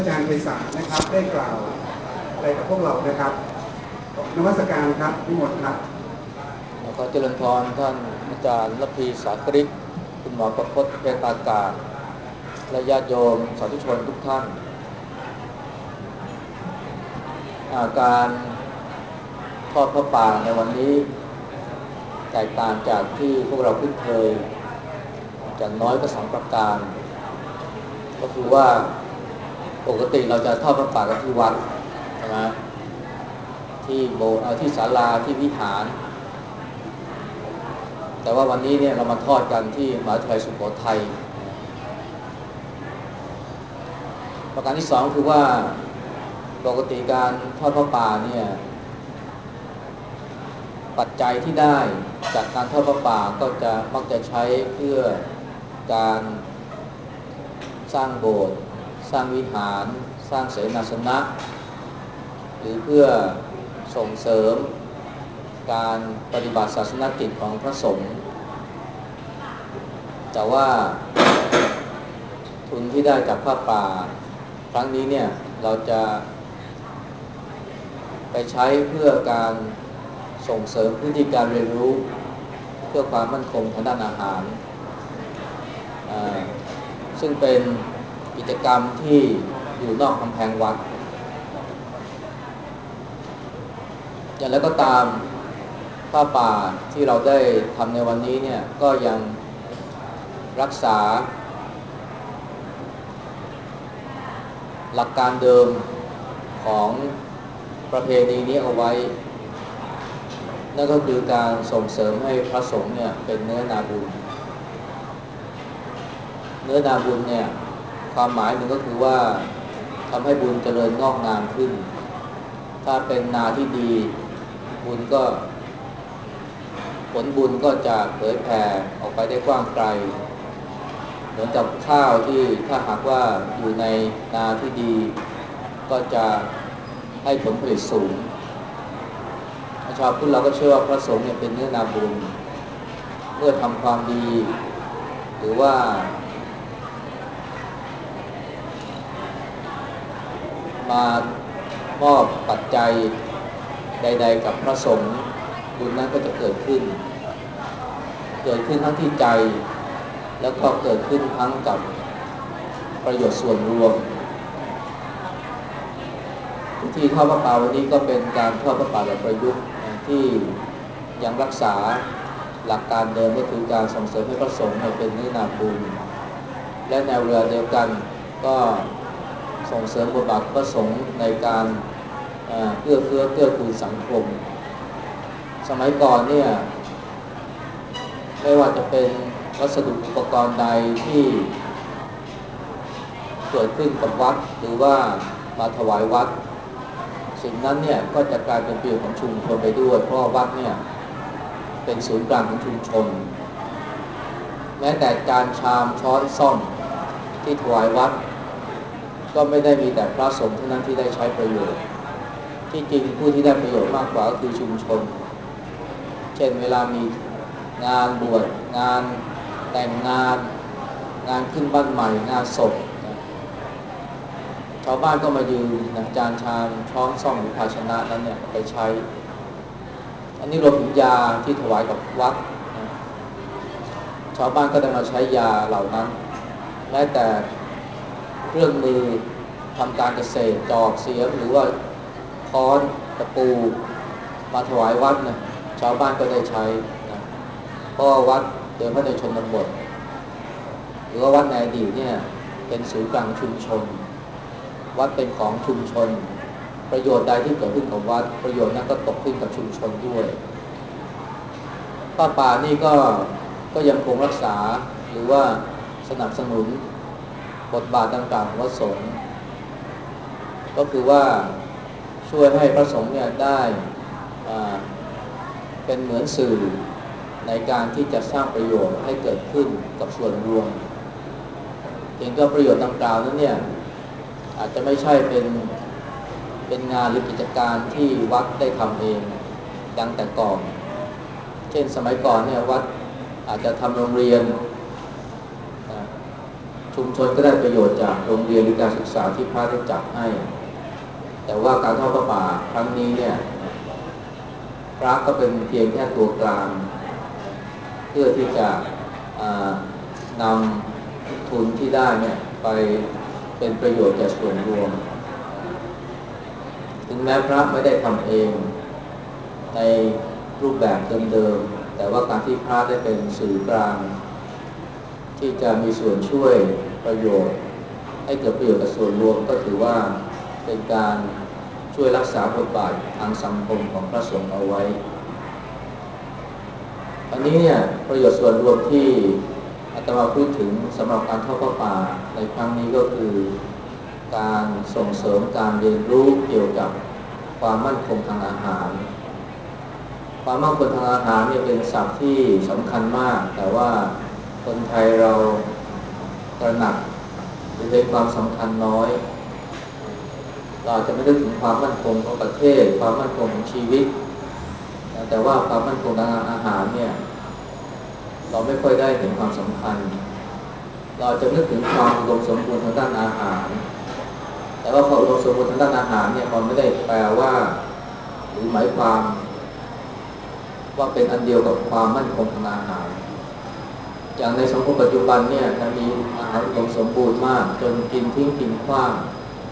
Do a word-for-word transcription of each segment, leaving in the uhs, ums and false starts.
อาจารย์ไพศาลนะครับได้กล่าวอะไรกับพวกเรานะครับนมัสการครับนิมนต์ครับขอเจริญพรท่านอาจารย์ระพีสากฤตคุณหมอประพจน์เพตากาศและญาติโยมสาธุชนทุกท่านอาการทอดพระป่าในวันนี้แตกต่างจากที่พวกเราคุ้นเคยจากน้อยก็สองประการก็คือว่าปกติเราจะทอดพระป่ากันที่วัดใช่ไหมที่โบสถ์ที่ศาลาที่วิหารแต่ว่าวันนี้เนี่ยเรามาทอดกันที่มหาวิทยาลัยสุโขทัยประการที่สองคือว่าปกติการทอดพระป่าเนี่ยปัจจัยที่ได้จากการทอดพระป่าก็จะมักจะใช้เพื่อการสร้างโบสถ์สร้างวิหารสร้างเสนาสนะหรือเพื่อส่งเสริมการปฏิบัติศาสนกิจของพระสงฆ์แต่ว่าทุนที่ได้จากผ้าป่าครั้งนี้เนี่ยเราจะไปใช้เพื่อการส่งเสริมพื้นที่การเรียนรู้เพื่อความมั่นคงทางด้านอาหารซึ่งเป็นกิจกรรมที่อยู่นอกกำแพงวัดอย่างไรก็ตามผ้าป่าที่เราได้ทำในวันนี้เนี่ยก็ยังรักษาหลักการเดิมของประเพณีนี้เอาไว้นั่นก็คือการส่งเสริมให้พระสงฆ์เนี่ยเป็นเนื้อนาบุญเนื้อนาบุญเนี่ยความหมายหนึ่งก็คือว่าทำให้บุญเจริญงอกงามขึ้นถ้าเป็นนาที่ดีบุญก็ผลบุญก็จะเผยแผ่ออกไปได้กว้างไกลเหมือนกับข้าวที่ถ้าหากว่าอยู่ในนาที่ดีก็จะให้ผลผลิตสูงชาวพุทธเราก็เชื่อว่าพระสงฆ์เนี่ยเป็นเนื้อนาบุญเมื่อทำความดีหรือว่ามามอบปัจจัยใดๆกับพระสงฆ์บุญนั้นก็จะเกิดขึ้นเกิดขึ้นทั้งที่ใจแล้วก็เกิดขึ้นทั้งกับประโยชน์ส่วนรวมพิธีทอดพระป่าวันนี้ก็เป็นการทอดพระป่าแบบประยุกต์ที่ยังรักษาหลักการเดิมก็คือการส่งเสริมให้พระสงฆ์เป็นเนื้อนาบุญและในเวลาเดียวกันก็ส่งเสริมบทบาทพระสงฆ์ในการเพื่อเพื่อเพื่อกูลสังคมสมัยก่อนเนี่ยไม่ว่าจะเป็นวัสดุอุปกรณ์ใดที่เกิดขึ้นกับวัดหรือว่ามาถวายวัดสิ่งนั้นเนี่ยก็จะกลายเป็นประโยชน์ของชุมชนไปด้วยเพราะวัดเนี่ยเป็นศูนย์กลางของชุมชนแม้แต่จานชามช้อนส้อมที่ถวายวัดก็ไม่ได้มีแต่พระสงฆ์เท่านั้นที่ได้ใช้ประโยชน์ที่จริงผู้ที่ได้ประโยชน์มากกว่าก็คือชุมชนเช่นเวลามีงานบวชงานแต่งงานงานขึ้นบ้านใหม่งานศพชาวบ้านก็มายืมนะจานชามช้อนส้อมหรือภาชนะนั้นเนี่ยไปใช้อันนี้รวมถึงยาที่ถวายกับวัดนะชาวบ้านก็ได้มาใช้ยาเหล่านั้นแม้แต่เครื่องมือทำการเกษตรจอบเสียมหรือว่าค้อนตะปูมาถวายวัดนะชาวบ้านก็ได้ใช้นะเพราะวัดโดยพระในชนบทหรือว่าวัดในอดีตเนี่ยเป็นศูนย์กลางชุมชนวัดเป็นของชุมชนประโยชน์ใดที่เกิดขึ้นกับวัดประโยชน์นั้นก็ตกขึ้นกับชุมชนด้วยป้าป่านี่ก็ก็ยังคงรักษาหรือว่าสนับสนุนบทบาทต่างๆของพระสงฆ์ก็คือว่าช่วยให้พระสงฆ์เนี่ยได้เป็นเหมือนสื่อในการที่จะสร้างประโยชน์ให้เกิดขึ้นกับส่วนรวมเพียงแต่ประโยชน์ดังกล่าวนั้นเนี่ยอาจจะไม่ใช่เป็นเป็นงานหรือกิจการที่วัดได้ทำเองดังแต่ก่อนเช่นสมัยก่อนเนี่ยวัดอาจจะทำโรงเรียนชุมชนก็ได้ประโยชน์จากโรงเรียนหรือการศึกษาที่พระได้จัดให้แต่ว่าการทอดพระป่าครั้งนี้เนี่ยพระก็เป็นเพียงแค่ตัวกลางเพื่อที่จะนำทุนที่ได้เนี่ยไปเป็นประโยชน์แก่ส่วนรวมถึงแม้พระไม่ได้ทำเองในรูปแบบเดิมๆแต่ว่าการที่พระได้เป็นสื่อกลางที่จะมีส่วนช่วยประโยชน์ให้เกิดประโยชน์กับส่วนรวมก็ถือว่าเป็นการช่วยรักษาบทบาททางสังคมของพระสงฆ์เอาไว้อันนี้เนี่ยประโยชน์ส่วนรวมที่อาตมาพูดถึงสำหรับการทอดพระป่าในครั้งนี้ก็คือการส่งเสริมการเรียนรู้เกี่ยวกับความมั่นคงทางอาหารความมั่นคงทางอาหารเนี่ยเป็นศัพท์ที่สำคัญมากแต่ว่าคนไทยเราตระหนักหรือให้ความสำคัญน้อยเราจะไม่ได้ถึงความมั่นคงของประเทศความมั่นคงของชีวิตแต่ว่าความมั่นคงทางอาหารเนี่ยเราไม่ค่อยได้เห็นความสำคัญเราจะนึกถึงความอุดมสมบูรณ์ทางด้านอาหารแต่ว่าความอุดมสมบูรณ์ทางด้านอาหารเนี่ยมันไม่ได้แปลว่าหรือหมายความว่าเป็นอันเดียวกับความมั่นคงทางอาหารอย่างในสังคมปัจจุบันเนี่ยมีอาหารอุดมสมบูรณ์มากจนกินทิ้งกินขว้าง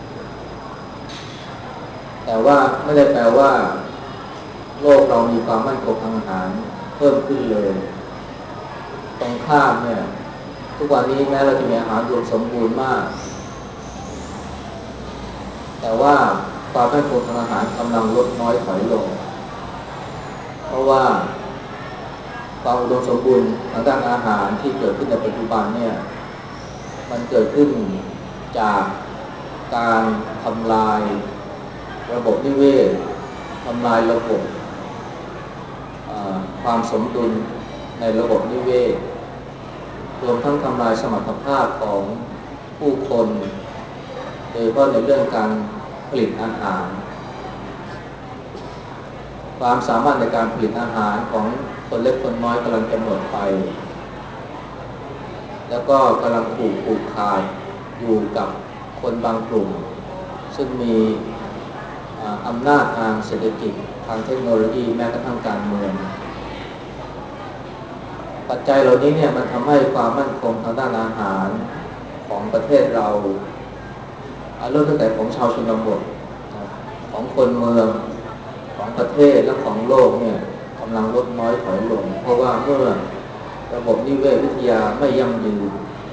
แต่ว่าไม่ได้แปลว่าโลกเรามีความมั่นคงทางอาหารเพิ่มขึ้นเลยตรงข้ามเนี่ยทุกวันนี้แม้เราจะมีอาหารอุดมสมบูรณ์มากแต่ว่าความมั่นคงทางอาหารกำลังลดน้อยถอยลงเพราะว่าความอุดมสมบูรณ์ทางด้านอาหารที่เกิดขึ้นในปัจจุบันเนี่ยมันเกิดขึ้นจากการทำลายระบบนิเวศทำลายระบบความสมดุลในระบบนิเวศรวมทั้งทำลายสมรรถภาพของผู้คนโดยเฉพาะในเรื่องการผลิตอาหารความสามารถในการผลิตอาหารของคนเล็กคนน้อยกำลังจะหมดไปแล้วก็กำลังถูกผูกขาดอยู่กับคนบางกลุ่มซึ่งมีอำนาจทางเศรษฐกิจทางเทคโนโลยีแม้กระทั่งการเมืองปัจจัยเหล่านี้เนี่ยมันทำให้ความมั่นคงทางด้านอาหารของประเทศเราเริ่มตั้งแต่ของชาวชนบทของคนเมืองของประเทศและของโลกเนี่ยกำลังลดน้อยถอยลงเพราะว่าเมื่อระบบนิเวศวิทยาไม่ยั่งยืน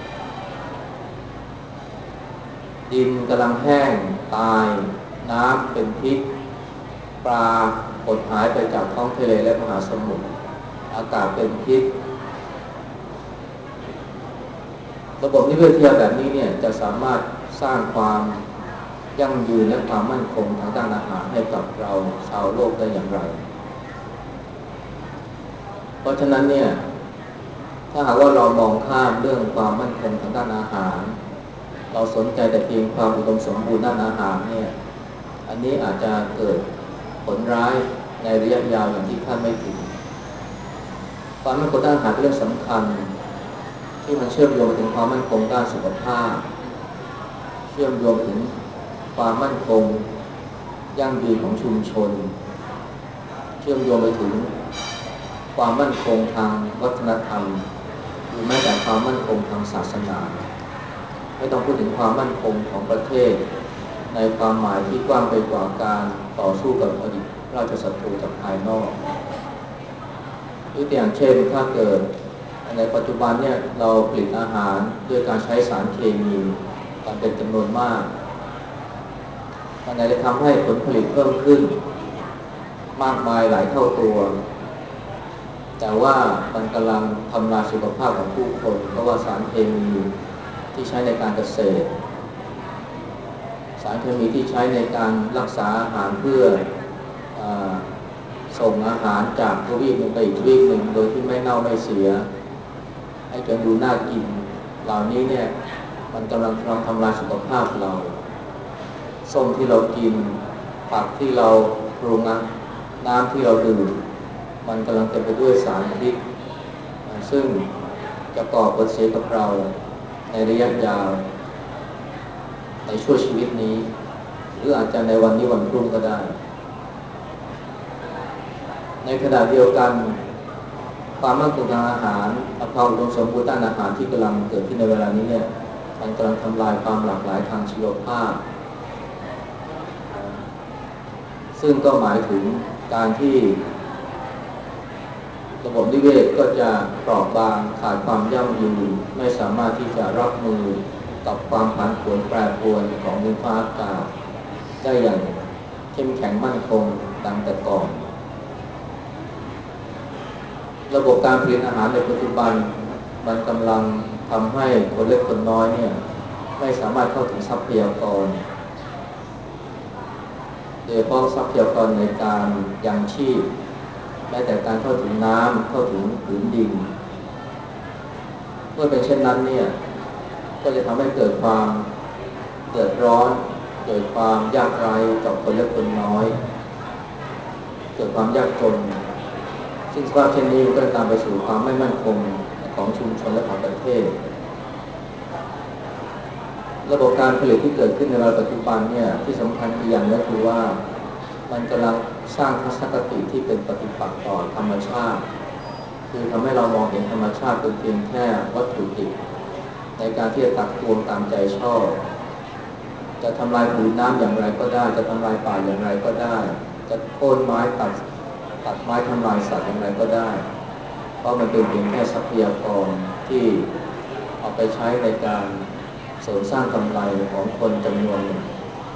ดินกำลังแห้งตายน้ำเป็นพิษปลาหดหายไปจากท้องทะเลและมหาสมุทรอากาศเป็นพิษระบบนิเวศวิทยาแบบนี้เนี่ยจะสามารถสร้างความยั่งยืนและความมั่นคงทางด้านอาหารให้กับเราชาวโลกได้อย่างไรเพราะฉะนั้นเนี่ยถ้าหากว่าเรามองข้ามเรื่องความมั่นคงทางด้านอาหารเราสนใจแต่เพียงความอุดมสมบูรณ์ด้านอาหารเนี่ยอันนี้อาจจะเกิดผลร้ายในระยะยาวอย่างที่คาดไม่ถึงความมั่นคงด้านอาหารเป็นเรื่องสำคัญที่มันเชื่อมโยงไปถึงความมั่นคงด้านสุขภาพเชื่อมโยงถึงความมั่นคงยั่งยืนของชุมชนเชื่อมโยงไปถึงความมั่นคงทางวัฒนธรรมหรือแม้แต่ความมั่นคงทางศาสนาไม่ต้องพูดถึงความมั่นคงของประเทศในความหมายที่กว้างไปกว่าการต่อสู้กับอดีตราชศัตรูจากภายนอกยกตัวอย่างเช่นถ้าเกิดในปัจจุบันเนี่ยเราผลิตอาหารด้วยการใช้สารเคมีกันเป็นจำนวนมากมันจะทำให้ผลผลิตเพิ่มขึ้นมากมายหลายเท่าตัวแต่ว่ามันกำลังทำลายสุขภาพของผู้คนเพราะว่าสารเคมีที่ใช้ในการเกษตรสารเคมีที่ใช้ในการรักษาอาหารเพื่อส่งอาหารจากทวีปหนึ่งไปอีกทวีปหนึ่งโดยที่ไม่เน่าไม่เสียให้จนดูน่ากินเหล่านี้เนี่ยมันกำลังทำลายสุขภาพเราส้มที่เรากินผักที่เราปรุงน้ำที่เราดื่มมันกำลังเต็มไปด้วยสารพิษซึ่งจะก่อผลเสียกับเราในในระยะยาวในช่วงชีวิตนี้หรืออาจจะในวันนี้วันพรุ่งก็ได้ในขณะเดียวกันความมั่นคงทางอาหารความอุดมสมบูรณ์ด้านอาหารที่กำลังเกิดขึ้นในเวลานี้เนี่ยมันกำลังทำลายความหลากหลายทางชีวภาพซึ่งก็หมายถึงการที่ระบบนิเวศก็จะเปราะบางขาดความยั่งยืนไม่สามารถที่จะรับมือกับความผันผวนแปรปรวนของดินฟ้าอากาศได้อย่างเข้มแข็งมั่นคงดังแต่ก่อนระบบการผลิตอาหารในปัจจุบันมันกำลังทำให้คนเล็กคนน้อยเนี่ยไม่สามารถเข้าถึงทรัพยากรโดยเฉพาะทรัพยากรในการยังชีพแม้แต่การเข้าถึงน้ำเข้าถึงผืนดินเมื่อเป็นเช่นนั้นเนี่ยก็จะทำให้เกิดความเดือดร้อนเกิดความยากไร้กับคนเล็กคนน้อยเกิดความยากจนซึ่งสภาพเช่นนี้ก็จะตามไปสู่ความไม่มั่นคงของชุมชนและของประเทศระบบการผลิตที่เกิดขึ้นในปัจจุบันเนี่ยที่สำคัญอีกอย่างก็คือว่ามันกำลังสร้างทัศนคติที่เป็นปฏิปักษ์ต่อธรรมชาติคือทำให้เรามองเห็นธรรมชาติเป็นเพียงแค่วัตถุดิบในการที่จะตักตวงตามใจชอบจะทำลายผืนน้ำอย่างไรก็ได้จะทำลายป่าอย่างไรก็ได้จะโค่นไม้ตัดตัดไม้ทำลายสัตว์อย่างไรก็ได้เพราะมันเป็นเพียงแค่ทรัพยากรที่เอาไปใช้ในการเสริมสร้างกำไรของคนจำนวนหนึ่ง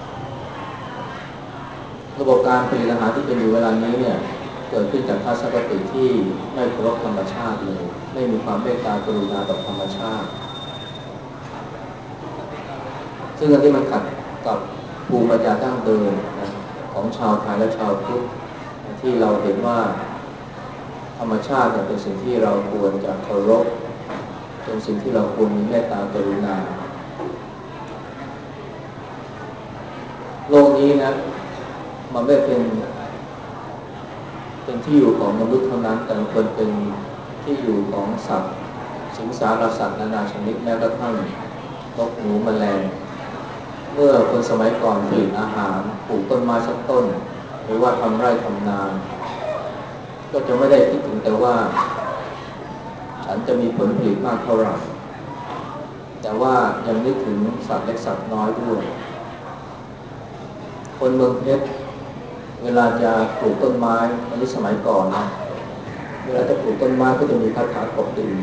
ระบบการผลิตอาหารที่เป็นอยู่เวลานี้เนี่ยเกิดขึ้นจากทัศนคติที่ไม่เคารพธรรมชาติเลยไม่มีความเมตตากรุณาต่อธรรมชาติซึ่งอันนี้มันขัดกับภูมิปัญญาดั้งเดิมนะของชาวไทยและชาวพุทธที่เราเห็นว่าธรรมชาติเนี่ยเป็นสิ่งที่เราควรจะเคารพเป็นสิ่งที่เราควรมีเมตตากรุณาโลกนี้นะมันไม่เป็นเป็นที่อยู่ของมนุษย์เท่านั้นแต่มันเป็นที่อยู่ของสัตว์สิงสารสัตว์นานาชนิดแม้กระทั่งนกหนูแมลงเมื่อคนสมัยก่อนผลิตอาหารปลูกต้นไม้สักต้นหรือว่าทำไร่ทำนาก็จะไม่ได้คิดถึงแต่ว่าฉันจะมีผลผลิตมากเท่าไหร่แต่ว่ายังนึกถึงสัตว์เล็กสัตว์น้อยด้วยคนเมืองเพชรเวลาจะปลูกต้นไม้อันนี้สมัยก่อนนะเวลาจะปลูกต้นไม้ก็จะมีคาถากลบดิน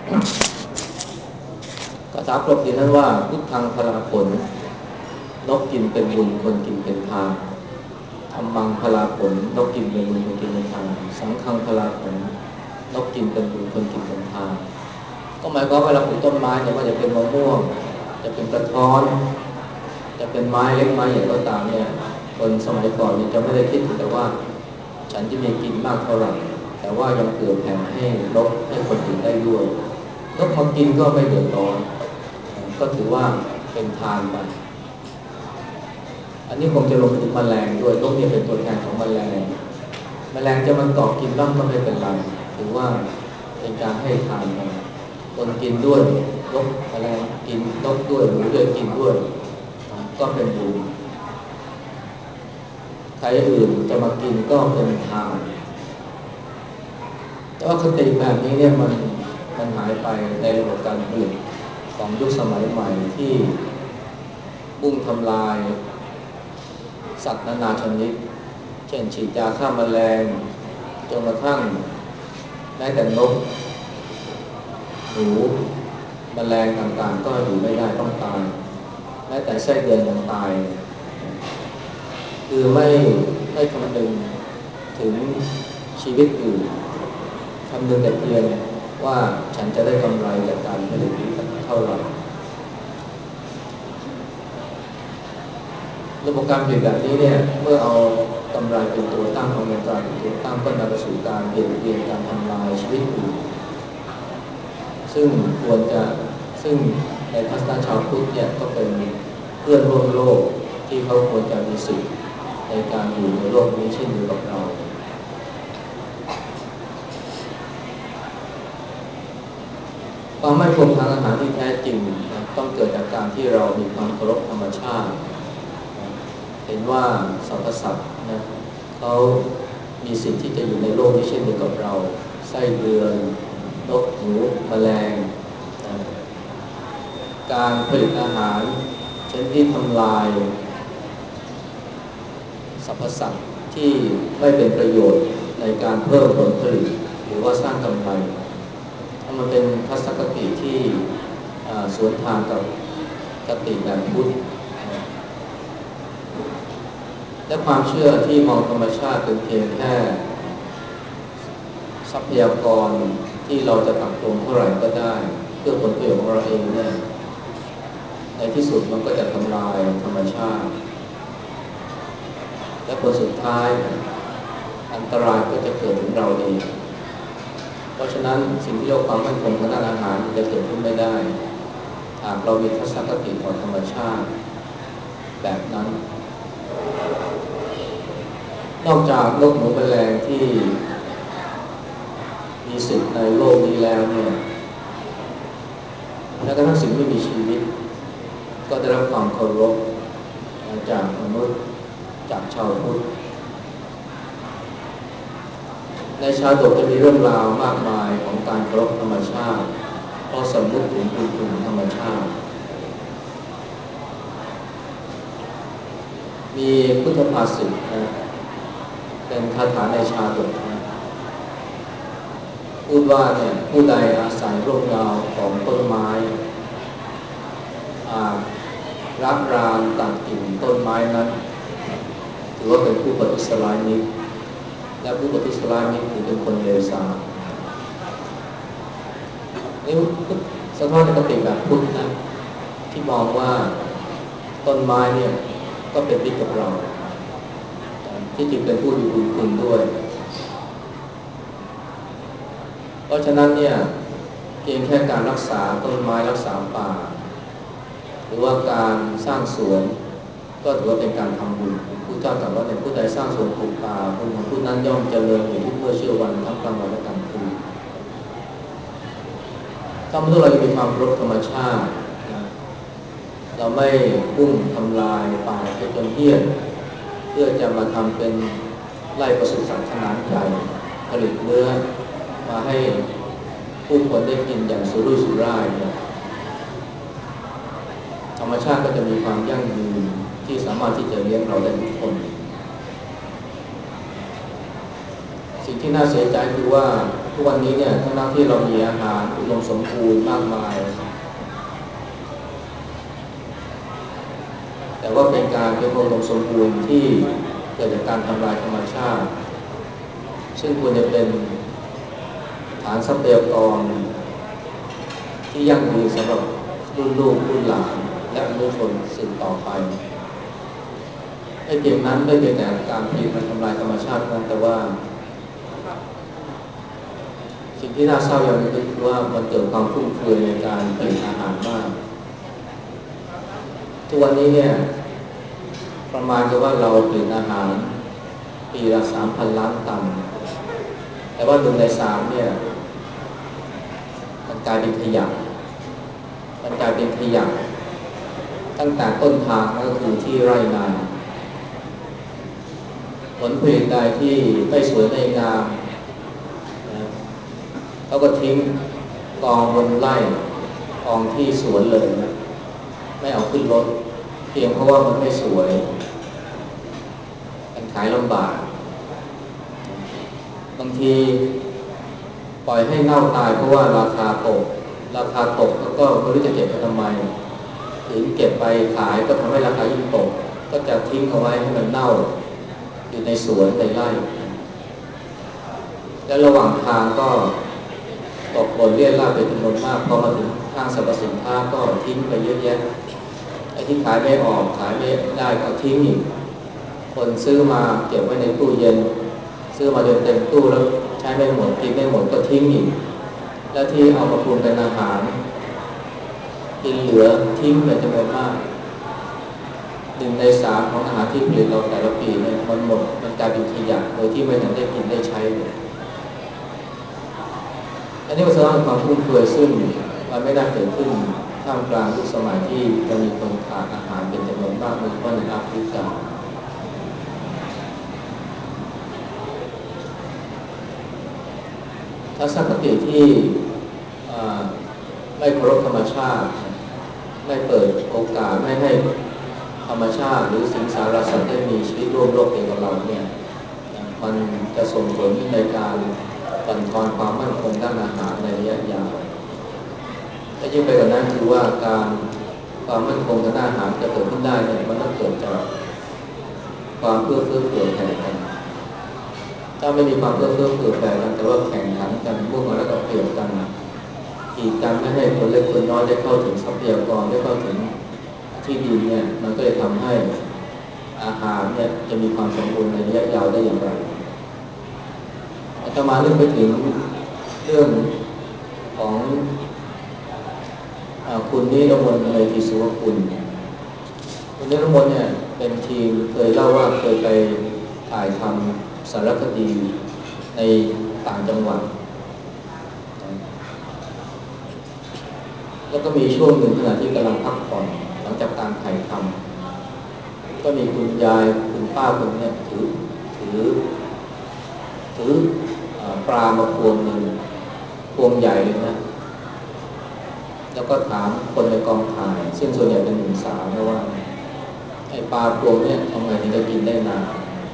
คาถากลบดินนั้นว่าพุทธังพลาผลนกกินเป็นบุญคนกินเป็นทานธัมมังพลาผลนกกินเป็นบุญคนกินเป็นทานสังฆังพลาผลนกกินเป็นบุญคนกินเป็นทานก็หมายความว่าเราปลูกต้นไม้เนี่ยว่าจะเป็นมะม่วงจะเป็นกระท้อนจะเป็นไม้เล็กไม้ใหญ่ก็ตามเนี่ยคนสมัยก่อนนี่จะไม่ได้คิดแต่ว่าฉันจะมีกินมากเท่าไหร่แต่ว่ายังเผื่อแผ่ให้นกให้คนอื่นได้ด้วยนกมากินก็ไม่เดือดร้อนก็ถือว่าเป็นทานไปอันนี้คงจะลงถึงแมลงด้วยนกเนี่ยเป็นตัวแทนของแมลงแมลงจะมันเกาะกินบ้างก็ไม่เป็นไรถือว่าเป็นการให้ทานไปคนกินด้วยนกแมลงกินนกด้วยหนูด้วยกินด้วยก็เป็นบุญใครอื่นจะมากินก็เป็นทานแต่ว่าคติแบบนี้เนี่ยมันมันหายไปในระบบการผลิตของยุคสมัยใหม่ที่มุ่งทำลายสัตว์นานาชนิดเช่นฉีดยาฆ่าแมลงจนกระทั่งแม้แต่นกหนูแมลงต่างๆก็อยู่ไม่ได้ต้องตายแม้แต่ไส้เดือนยังตายคือไม่ไม่คำนึงถึงชีวิตอื่นคำนึงแต่เพียงว่าฉันจะได้กำไรจากการผลิตนี้เท่าไหร่ระบบการผลิตแบบนี้เนี่ยเมื่อเอากำไรเป็นตัวตั้งเอาเงินตราเป็นตัวตั้งก็นำไปสู่การเปลี่ยนเปลี่ยนการทำลายชีวิตอื่นซึ่งควรจะซึ่งในทัศนะชาวพุทธเนี่ยก็เป็นเพื่อนร่วมโลกที่เขาควรจะมีสิทธิ์ในการอยู่ในโลกนี้เช่นเดียวกับเราความไม่คงทางอาหารที่แท้จริงนะต้องเกิดจากการที่เรามีความเคารพธรรมชาติเห็นว่าสรรพสัตว์นะเขามีสิทธิ์ที่จะอยู่ในโลกนี้เช่นเดียวกับเราไส้เดือนนกหนูแมลงนะการผลิตอาหารชนิดที่ทำลายสรรพสัตว์ที่ไม่เป็นประโยชน์ในการเพิ่มผลผลิตหรือว่าสร้างกำไรถ้ามันเป็นทัศนคติที่สวนทางกับคติแบบพุทธและความเชื่อที่มองธรรมชาติเป็นเพียงแค่ทรัพยากรที่เราจะตักตวงเท่าไหร่ก็ได้เพื่อผลประโยชน์ของเราเองเนี่ยในที่สุดมันก็จะทำลายธรรมชาติและผลสุดท้ายอันตรายก็จะเกิดถึงเราเองเพราะฉะนั้นสิ่งที่เรียกว่าความมั่นคงทางด้านอาหารจะเกิดขึ้นไม่ได้หากเรามีทัศนคติต่อธรรมชาติแบบนั้นนอกจากนกหนูแมลงที่มีสิทธิ์ในโลกนี้แล้วเนี่ยแม้กระทั่งสิ่งไม่มีชีวิตก็ได้รับความเคารพจากมนุษย์จากชาวพุทธในชาดกจะมีเรื่องราวมากมายของการเคารพธรรมชาติเพราะสำนึกถึงคุณคุณของธรรมชาติมีพุทธภาษิตนะเป็นคาถาในชาดกนะพูดว่าเนี่ยผู้ใดอาศัยร่มเงาของต้นไม้อาจรักรานตัดกิ่งต้นไม้นั้นถือว่าเป็นผู้ประทุษร้ายมิตรและผู้ประทุษร้ายมิตรถือเป็นคนเลวทรามนี่สะท้อนในคติแบบพุทธนะที่มองว่าต้นไม้เนี่ยก็เป็นมิตรกับเราที่จริงเป็นผู้มีบุญคุณด้วยเพราะฉะนั้นเนี่ยเพียงแค่การรักษาต้นไม้รักษาป่าหรือว่าการสร้างสวนก็ถือว่าเป็นการทำบุญพุทธเจ้าตรัสว่าเนี่ยผู้ใดสร้างสวนปลูกป่าบุญของผู้นั้นย่อมเจริญอยู่ทุกเมื่อเชื่อวันทั้งกลางวันและกลางคืนถ้ามนุษย์เราจะมีความเคารพธรรมชาตินะเราไม่พุ่งทำลายป่าไปจนเหี้ยนเพื่อจะมาทำเป็นไร่ปศุสัตว์ขนาดใหญ่ผลิตเนื้อมาให้ผู้คนได้กินอย่างสุรุ่ยสุร่ายเนี่ยธรรมชาติก็จะมีความยั่งยืนที่สามารถที่จะเลี้ยงเราได้ทุกคนสิ่งที่น่าเสียใจคือว่าทุกวันนี้เนี่ยทั้งที่เรามีอาหารอุดมสมบูรณ์มากมายแต่ว่าเป็นการเป็นอุดมสมบูรณ์ที่เกิดจากการทำลายธรรมชาติซึ่งควรจะเป็นฐานทรัพยากรที่ยั่งยืนสำหรับรุ่นลูกรุ่นหลานและอนุชนสืบต่อไปไม่เพียงนั้นไม่เพียงแต่การผลิตและทำลายธรรมชาตินั้นแต่ว่าสิ่งที่น่าเศร้าอย่างหนึ่งก็คือว่ามันเกิดความฟุ่มเฟือยในการผลิตอาหารมากทุกวันนี้เนี่ยประมาณก็ว่าเราผลิตอาหารปีละสามพันล้านตันแต่ว่าหนึ่งในสามเนี่ยมันกลายเป็นขยะมันกลายเป็นขยะตั้งแต่ต้นทางก็คือที่ไร่นาผลผลิตใดที่ไม่สวยไม่งามนะเขาก็ทิ้งกองบนไร่กองที่สวนเลยนะไม่เอาขึ้นรถเพียงเพราะว่ามันไม่สวยมันขายลำบากบางทีปล่อยให้เน่าตายเพราะว่าราคาตกราคาตกแล้วก็ไม่รู้จะเก็บไปทำไมถึงเก็บไปขายก็ทำให้ราคายิ่งตกก็จะทิ้งเอาไว้ให้มันเน่าอยู่ในสวนในไร่และระหว่างทางก็ตกหล่นเลี่ยราดเป็นจำนวนมากพอมาถึงห้างสรรพสินค้าก็ทิ้งไปเยอะแยะไอ้ที่ขายไม่ออกขายไม่ได้ก็ทิ้งอีกคนซื้อมาเก็บไว้ในตู้เย็นซื้อมาจนเต็มตู้แล้วใช้ไม่หมดกินไม่หมดก็ทิ้งอีกและที่เอามาปรุงเป็นอาหารกินเหลือทิ้งเป็นจำนวนมากหนึ่งในสามของอาหารที่ผลิตเราแต่ละปีเนี่ยมันหมดมันกลายเป็นขยะโดยที่ไม่ทันได้กินได้ใช้เลยอันนี้ก็แสดงความฟุ่มเฟือยซึ่งมันไม่ได้เกิดขึ้นท่ามกลางยุคสมัยที่ยังมีคนขาดอาหารเป็นจำนวนมากโดยเฉพาะในแอฟริกาทัศนคติที่ไม่เคารพธรรมชาติไม่เปิดโอกาสไม่ให้ธรรมชาติหรือสิ่งสารสัตว์ได้มีชีวิตร่วมโลกเดียวกับเราเนี่ยมันจะส่งผลในการบั่นทอนความมั่นคงด้านอาหารในระยะยาวและยิ่งไปกว่านั้นคือว่าการความมั่นคงทางด้านอาหารจะเกิดขึ้นได้เนี่ยมันต้องเกิดจากความเอื้อเฟื้อเผื่อแผ่กันถ้าไม่มีความเอื้อเฟื้อเผื่อแผ่กันแต่ว่าแข่งขันกันมุ่งเอาแล้วก็เปรียบกันกีดกันไม่ให้คนเล็กคนน้อยได้เข้าถึงทรัพยากรได้เข้าถึงที่ดินเนี่ยมันก็จะทำให้อาหารเนี่ยจะมีความสมบูรณ์ในระยะยาวได้อย่างไรอาตมาเรื่องไปถึงเรื่องของคุณนิรมนในทิสุวคุณคุณนิรมนเนี่ยเป็นทีมเคยเล่าว่าเคยไปถ่ายทำสารคดีในต่างจังหวัดแล้วก็มีช่วงหนึ่งขณะที่กำลังพักผ่อนหลังจากการถ่ายทำก็มีคุณยายคุณป้าคนนี้ถือถือถือปลามาพวงหนึ่งพวงใหญ่เลยนะแล้วก็ถามคนในกองถ่ายซึ่งส่วนใหญ่เป็นหนุ่มสาวนะว่าไอ้ปลาพวงเนี่ยทำไมถึงจะกินได้นาน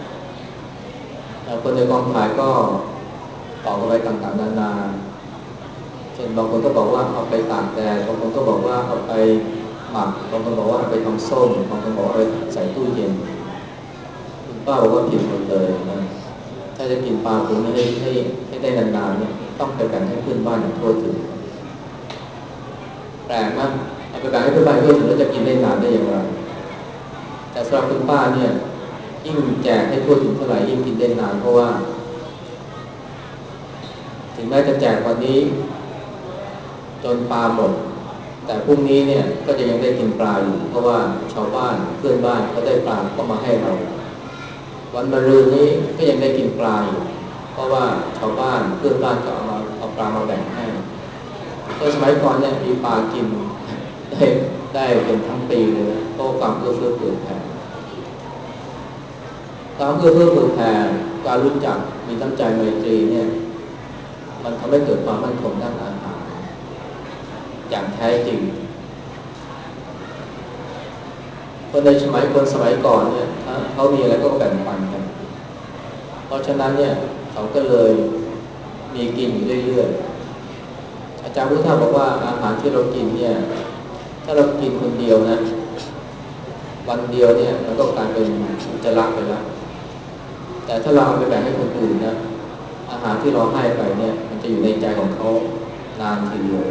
คนในกองถ่ายก็ตอบอะไรต่างๆนานาเช่นบางคนก็บอกว่าเอาไปตากแดดบางคนก็บอกว่าเอาไปหมักบางคนบอกว่าเอาไปทำส้มบางคนบอกว่าเอาไปใส่ตู้เย็นคุณป้าบอกว่าผิดหมดเลยนะถ้าจะกินปลาพวกนี้ให้ให้ให้ได้นานๆเนี่ยต้องไปแบ่งให้เพื่อนบ้านทั่วถึงแปลกมากเอาไปแบ่งให้เพื่อนบ้านทั่วถึงแล้วจะกินได้นานได้อย่างไรแต่สำหรับคุณป้าเนี่ยยิ่งแจกให้ทั่วถึงเท่าไหร่ยิ่งกินได้นานเพราะว่าถึงแม้จะแจกวันนี้จนปลาหมดแต่พรุ่งนี้เนี่ยก็จะยังได้กินปลาอยู่เพราะว่าชาวบ้านเพื่อนบ้านก็ได้ปลาก็มาให้เราวันมะรืนนี้ก็ยังได้กินปลาอยู่เพราะว่าชาวบ้านเพื่อนบ้านก็เอามาเอาปลามาแบ่งให้โดยสมัยก่อนเนี่ยมีปลากินได้ได้เป็นทั้งปีเลยนะเพราะความเอื้อเฟื้อเผื่อแผ่ความเอื้อเฟื้อเผื่อแผ่การรู้จักมีน้ำใจไมตรีเนี่ยมันทำให้เกิดความมั่นคงด้านอาหารอย่างแท้จริงคนในสมัยคนสมัยก่อนเนี่ยเขามีอะไรก็แบ่งปันกันเพราะฉะนั้นเนี่ยเขาก็เลยมีกินอยู่เรื่อยๆอาจารย์พุทธาบอกว่าอาหารที่เรากินเนี่ยถ้าเรากินคนเดียวนะวันเดียวเนี่ยมันก็กลายเป็นอุจจาระไปแล้วแต่ถ้าเราเอาไปแบ่งให้คนอื่นนะอาหารที่เราให้ไปเนี่ยมันจะอยู่ในใจของเขานานทีเดียว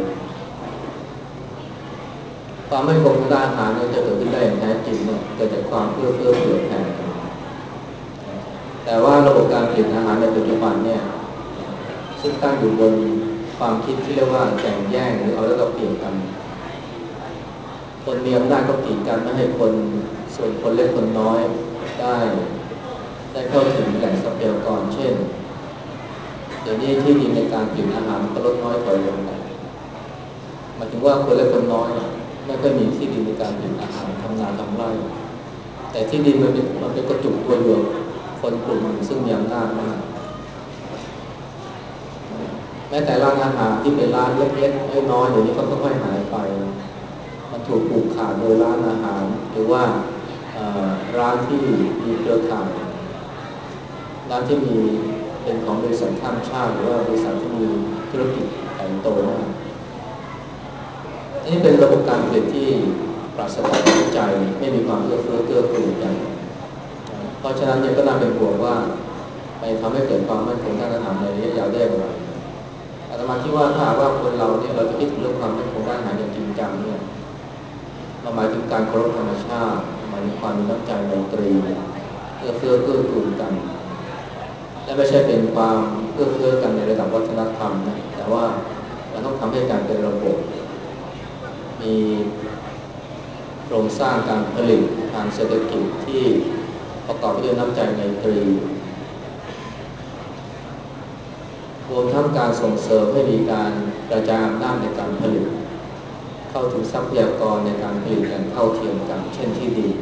ความไม่คงทางด้านอาหารเนี่ยจะเกิดขึ้นได้อย่างแท้จริงเนี่ยเกิดจากความเอื้อเฟื้อเผื่อแผ่กันแต่ว่าระบบการผลิตอาหารในปัจจุบันเนี่ยซึ่งตั้งอยู่บนความคิดที่เรียกว่าแข่งแย่งหรือเอาแล้วก็เปลี่ยนกันคนมีอำนาจก็กีดกันไม่ให้คนส่วนคนเล็กคนน้อยได้ได้เข้าถึงแหล่งทรัพยากรเช่นเดี๋ยวนี้ที่ดินในการผลิตอาหารก็ลดน้อยถอยลงไปหมายถึงว่าคนเล็กคนน้อยไม่ค่อยมีที่ดินในการผลิตอาหารทำนาทำไร่แต่ที่ดินมันเป็นมันเป็นกระจุกตัวเดียวคนกลุ่มหนึ่งซึ่งมีอำนาจมากแม้แต่ร้านอาหารที่เป็นร้านเล็กๆน้อยๆเดี๋ยวนี้ก็ค่อยๆหายไปมันถูกปลูกขาดโดยร้านอาหารหรือว่าร้านที่มีเครือข่ายร้านที่มีเป็นของบริษัทข้ามชาติหรือว่าบริษัทที่มีธุรกิจใหญ่โตมากนี่เป็นระบบการผลิตที่ปราศจากวิจัยไม่มีความเอื้อเฟื้อเกื้อกูลกันเพราะฉะนั้นเนี่ยก็น่าเป็นห่วงว่าไปทำให้เกิดความมั่นคงด้านอาหารในระยะยาวได้อย่างไรอาตมาคิดว่าถ้าว่าคนเราเนี่ยเราจะคิดถึงเรื่องความมั่นคงด้านอาหารอย่างจริงจังเนี่ยเราหมายถึงการเคารพธรรมชาติหมายถึงความมีน้ำใจไมตรีเอื้อเฟื้อเกื้อกูลกันและไม่ใช่เป็นความเอื้อเฟื้อกันในระดับวัฒนธรรมนะแต่ว่ามันต้องทำให้การเป็นระบบมีโครงสร้างการผลิตทางเศรษฐกิจที่ประกอบไปด้วยน้ำใจไมตรีรวมทั้งการส่งเสริมให้มีการกระจายอำนาจในการผลิตเข้าถึงทรัพยากรในการผลิตอย่างเท่าเทียมกันเช่นที่ดิน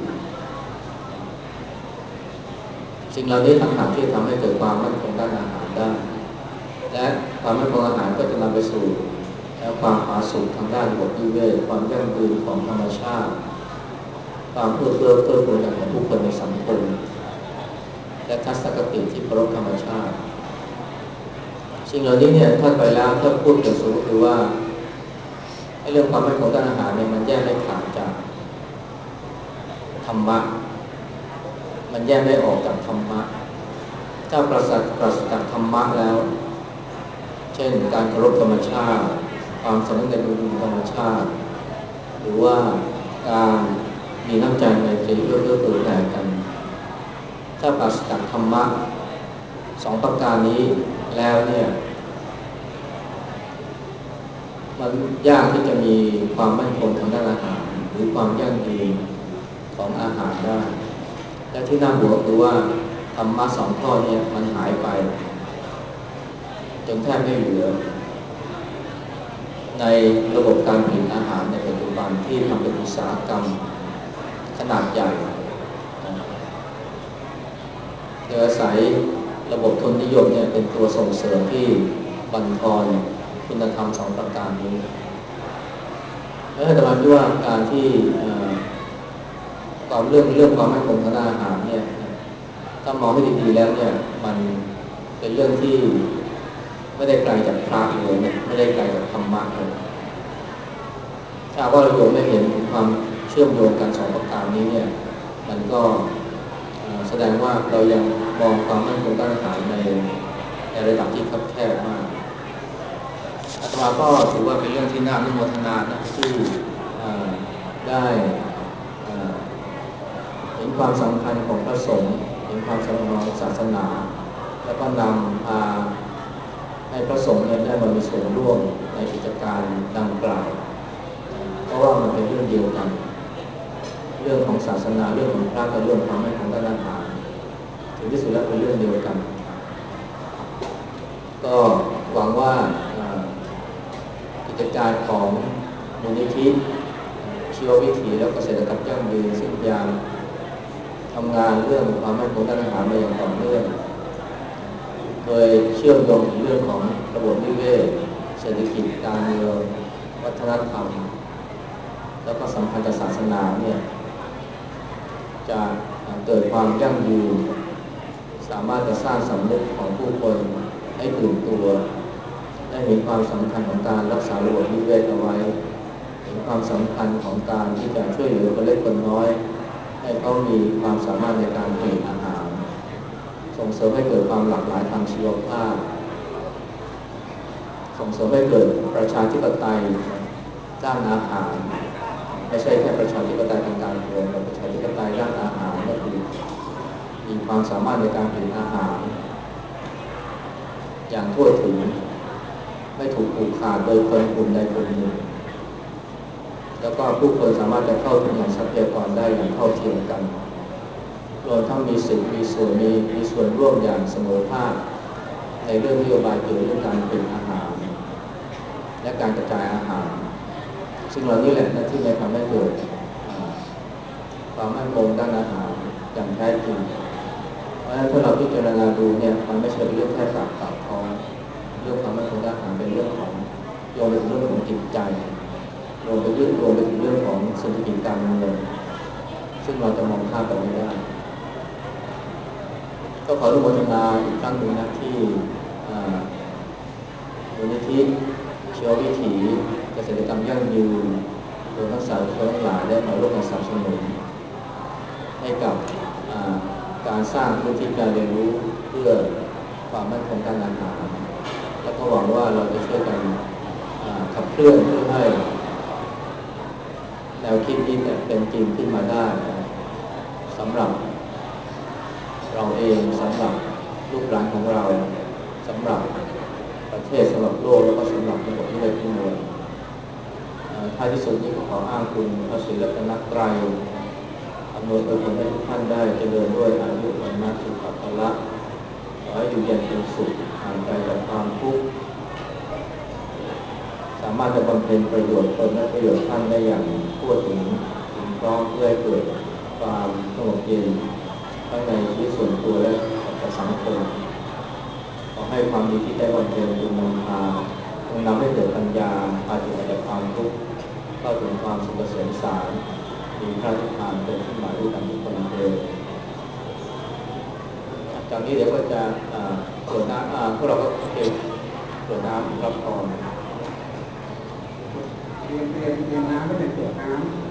สิ่งเหล่านี้ต่างหากที่ทำให้เกิดความมั่นคงด้านอาหารได้และความมั่นคงอาหารก็จะนำไปสู่ความผาสุกทางด้านระบบนิเวศความยั่งยืนของธรรมชาติความเพื่อเพื่อเพื่อกูลกันของผู้คนในสังคมและทัศนคติที่เคารพธรรมชาติสิ่งเหล่านี้เนี่ยถ้าไปแล้วถ้าพูดอย่างสูงก็คือว่าไอ้เรื่องความมั่นคงด้านอาหารเนี่ยมันแยกไม่ขาดจากธรรมะมันแยกไม่ออกจากธรรมะถ้าปราศปราศจากธรรมะแล้วเช่นการเคารพธรรมชาติความสำนึกในบุญธรรมชาติหรือว่าการมีน้ำใจในใจเอื้อเฟื้อเผื่อแผ่กันถ้าปราศจากธรรมะสองประการนี้แล้วเนี่ยมันยากที่จะมีความมั่นคงทางด้านอาหารหรือความยั่งยืนของอาหารได้และที่น่าห่วงคือว่าธรรมะสองข้อนี้มันหายไปจนแทบไม่เหลือในระบบการผลิตอาหารในปัจจุบันที่ทำเป็นอุตสาหกรรมขนาดใหญ่โดยอาศัยระบบทุนนิยมเนี่ยเป็นตัวส่งเสริมที่บั่นทอนคุณธรรมสองประการนี้และอาจารย์คิดว่าการที่ความเรื่องเรื่องความมั่นคงทางด้านอาหารเนี่ยถ้ามองให้ดีๆแล้วเนี่ยมันเป็นเรื่องที่ไม่ได้ไกลจากพระเลยนะไม่ได้ไกลจากธรรมะเลยถ้าว่าเราโยมไม่เห็นความเชื่อมโยงกันสองประการนี้เนี่ยมันก็แสดงว่าเรายังมองความมั่นคงด้านอาหารในในระดับที่คับแคบมากอาตมาก็ถือว่าเป็นเรื่องที่น่าอนุโมทนานะที่ได้เห็นความสำคัญของพระสงฆ์เห็นความสำคัญของศาสนาแล้วก็นำพาให้พระสงฆ์เนี่ยได้มามีส่วนร่วมในกิจการดังกล่าวเพราะว่ามันเป็นเรื่องเดียวกันเรื่องของศาสนาเรื่องของพระกับเรื่องความมั่นคงด้านอาหารถึงที่สุดแล้วเป็นเรื่องเดียวกันก็หวังว่ากิจการของมูลนิธิชีววิถีและเกษตรกรรมยั่งยืนซึ่งพยายามทำงานเรื่องความมั่นคงด้านอาหารมาอย่างต่อเนื่องโดยเชื่อมโยงถึงเรื่องของระบบนิเวศเศรษฐกิจการเมืองวัฒนธรรมแล้วก็สัมพันธ์กับศาสนาเนี่ยจะเกิดความยั่งยืนสามารถจะสร้างสำนึกของผู้คนให้ตื่นตัวและเห็นความสำคัญของการรักษาระบบนิเวศเอาไว้เห็นความสำคัญของการที่จะช่วยเหลือคนเล็กคนน้อยให้เขามีความสามารถในการผลิตอาหารส่งเสริมให้เกิดความหลากหลายทางชีวภาพส่งเสริมให้เกิดประชาธิปไตยด้านอาหารไม่ใช่แค่ประชาธิปไตยทางการเมืองแต่ประชาธิปไตยด้านอาหารก็คือมีความสามารถในการผลิตอาหารอย่างทั่วถึงไม่ถูกผูกขาดโดยคนกลุ่มใดกลุ่มหนึ่งแล้วก็ผู้คนสามารถจะเข้าถึงแหล่งทรัพยากรได้อย่างเท่าเทียมกันรวมทั้งมีสิทธิมีส่วนมีมีส่วนร่วมอย่างเสมอภาคในเรื่องนโยบายเกี่ยวกับเรื่องการผลิตอาหารและการกระจายอาหารซึ่งเหล่านี้แหละที่จะทำให้เกิดความมั่นคงด้านอาหารอย่างแท้จริงเพราะฉะนั้นถ้าเราพิจารณาดูเนี่ยมันไม่ใช่เป็นเรื่องแค่ปากปากท้องเรื่องความมั่นคงด้านอาหารเป็นเรื่องของโยงไปถึงเรื่องของจิตใจรวมไปยึดรวมไปถึงเรื่องของเศรษฐกิจการเมืองซึ่งเราจะมองข้ามไปไม่ได้ก็ขออนุโมทนาอีกครั้งหนึ่งนะที่มูลนิธิชีววิถีเกษตรกรรมยั่งยืนรวมทั้งสาธารณชนทั้งหลายได้มาร่วมกันสนับสนุนให้กับการสร้างพื้นที่การเรียนรู้เพื่อความมั่นคงด้านอาหารและก็หวังว่าเราจะช่วยกันขับเคลื่อนเพื่อให้แนวคิดนี้เนี่ยเป็นจริงขึ้นมาได้สำหรับเราเองสำหรับลูกหลานของเราสำหรับประเทศสำหรับโลกแล้วก็สำหรับระบบนิเวศทั้งหมดท้ายที่สุดนี้ก็ขออ้างคุณพระศรีรัตนตรัยอำนวยผลให้ทุกท่านได้เจริญด้วยอายุวันนะสุขภาละขอให้อยู่เย็นเป็นสุขห่างไกลจากความทุกข์สามารถามารถจะบำเพ็ญประโยชน์ตนและประโยชน์ท่านได้อย่างทั่วถึงถึงพร้อมเพื่อให้เกิดความสงบเย็นทั้งในชีวิตส่วนตัวและกับสังคมขอให้ความดีที่ได้บำเพ็ญจงนำพาจงนำให้เกิดปัญญาพาถึงจากความทุกข์เข้าถึงความสุขเกษมสารมีพระนิพพานเป็นที่หมายด้วยกันทุกคนเองจากนี้เดี๋ยวก็จะตรวจน้ำพวกเราก็เตรียมตรวจน้ำรับพรเตรียมเตรียมเตรียมน้ำไม่เป็นตรวจน้ำ